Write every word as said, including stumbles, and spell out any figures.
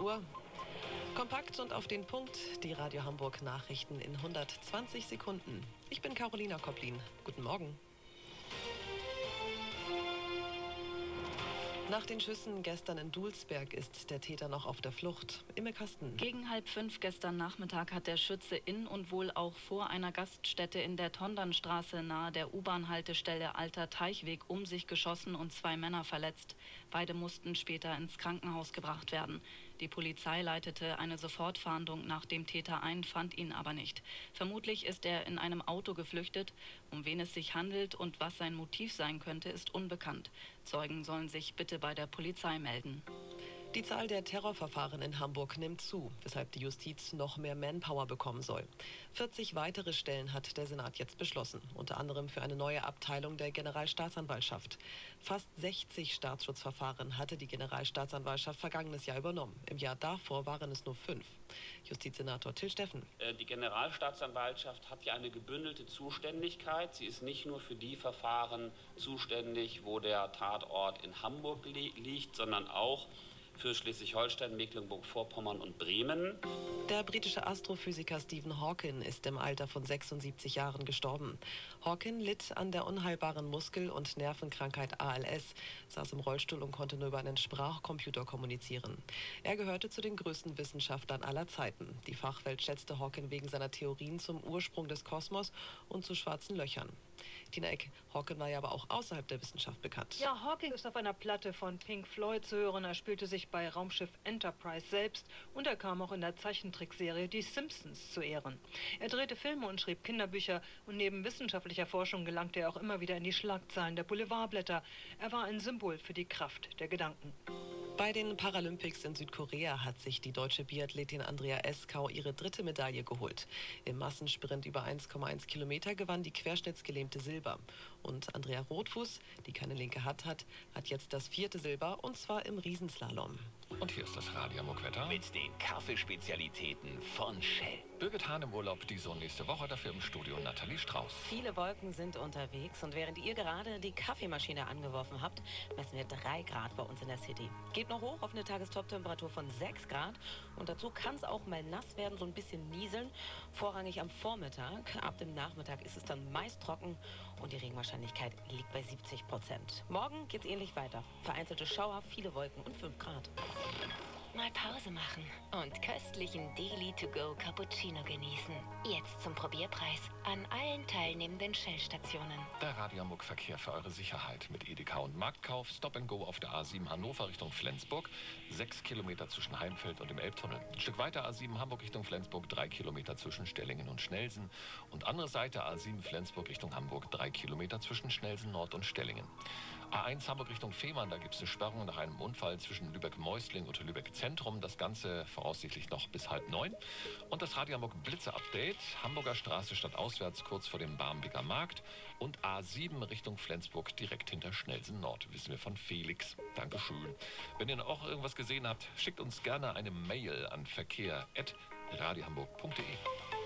Uhr. Kompakt und auf den Punkt, die Radio Hamburg Nachrichten in hundertzwanzig Sekunden. Ich bin Carolina Kopplin. Guten Morgen. Nach den Schüssen gestern in Dulsberg ist der Täter noch auf der Flucht. Imme Kasten. Gegen halb fünf gestern Nachmittag hat der Schütze in und wohl auch vor einer Gaststätte in der Tondernstraße nahe der U-Bahn-Haltestelle Alter Teichweg um sich geschossen und zwei Männer verletzt. Beide mussten später ins Krankenhaus gebracht werden. Die Polizei leitete eine Sofortfahndung nach dem Täter ein, fand ihn aber nicht. Vermutlich ist er in einem Auto geflüchtet. Um wen es sich handelt und was sein Motiv sein könnte, ist unbekannt. Zeugen sollen sich bitte bei der Polizei melden. Die Zahl der Terrorverfahren in Hamburg nimmt zu, weshalb die Justiz noch mehr Manpower bekommen soll. vierzig weitere Stellen hat der Senat jetzt beschlossen, unter anderem für eine neue Abteilung der Generalstaatsanwaltschaft. Fast sechzig Staatsschutzverfahren hatte die Generalstaatsanwaltschaft vergangenes Jahr übernommen. Im Jahr davor waren es nur fünf. Justizsenator Till Steffen. Die Generalstaatsanwaltschaft hat ja eine gebündelte Zuständigkeit. Sie ist nicht nur für die Verfahren zuständig, wo der Tatort in Hamburg li- liegt, sondern auch für Schleswig-Holstein, Mecklenburg-Vorpommern und Bremen. Der britische Astrophysiker Stephen Hawking ist im Alter von sechsundsiebzig Jahren gestorben. Hawking litt an der unheilbaren Muskel- und Nervenkrankheit A L S, saß im Rollstuhl und konnte nur über einen Sprachcomputer kommunizieren. Er gehörte zu den größten Wissenschaftlern aller Zeiten. Die Fachwelt schätzte Hawking wegen seiner Theorien zum Ursprung des Kosmos und zu schwarzen Löchern. Tina Eck, Hawking war ja aber auch außerhalb der Wissenschaft bekannt. Ja, Hawking ist auf einer Platte von Pink Floyd zu hören. Er spielte sich bei Raumschiff Enterprise selbst und er kam auch in der Zeichentrickserie Die Simpsons zu Ehren. Er drehte Filme und schrieb Kinderbücher und neben wissenschaftlicher Forschung gelangte er auch immer wieder in die Schlagzeilen der Boulevardblätter. Er war ein Symbol für die Kraft der Gedanken. Bei den Paralympics in Südkorea hat sich die deutsche Biathletin Andrea Eskau ihre dritte Medaille geholt. Im Massensprint über eins Komma eins Kilometer gewann die querschnittsgelähmte Silber. Und Andrea Rothfuß, die keine linke Hand hat, hat jetzt das vierte Silber und zwar im Riesenslalom. Und hier ist das Radio Hamburg-Wetter. Mit den Kaffeespezialitäten von Shell. Birgit Hahn im Urlaub, diese und nächste Woche, dafür im Studio Nathalie Strauß. Viele Wolken sind unterwegs und während ihr gerade die Kaffeemaschine angeworfen habt, messen wir drei Grad bei uns in der City. Geht noch hoch auf eine Tagestop-Temperatur von sechs Grad und dazu kann es auch mal nass werden, so ein bisschen nieseln. Vorrangig am Vormittag, ab dem Nachmittag ist es dann meist trocken und die Regenwahrscheinlichkeit liegt bei siebzig Prozent. Morgen geht's ähnlich weiter. Vereinzelte Schauer, viele Wolken und fünf Grad. Mal Pause machen und köstlichen Daily to go Cappuccino genießen. Jetzt zum Probierpreis an allen teilnehmenden Shell-Stationen. Der Radio Hamburg Verkehr für eure Sicherheit mit Edeka und Marktkauf. Stop and Go auf der A sieben Hannover Richtung Flensburg. Sechs Kilometer zwischen Heimfeld und dem Elbtunnel. Ein Stück weiter A sieben Hamburg Richtung Flensburg. Drei Kilometer zwischen Stellingen und Schnelsen. Und andere Seite A sieben Flensburg Richtung Hamburg. Drei Kilometer zwischen Schnelsen Nord und Stellingen. A eins Hamburg Richtung Fehmarn. Da gibt es eine Sperrung nach einem Unfall zwischen Lübeck-Meusling und Lübeck-Zentrum. Das Ganze voraussichtlich noch bis halb neun. Und das Radio Hamburg Blitze-Update. Hamburger Straße statt auswärts kurz vor dem Barmbeker Markt. Und A sieben Richtung Flensburg direkt hinter Schnelsen Nord. Wissen wir von Felix. Dankeschön. Wenn ihr noch auch irgendwas gesehen habt, schickt uns gerne eine Mail an verkehr at radiohamburg punkt de.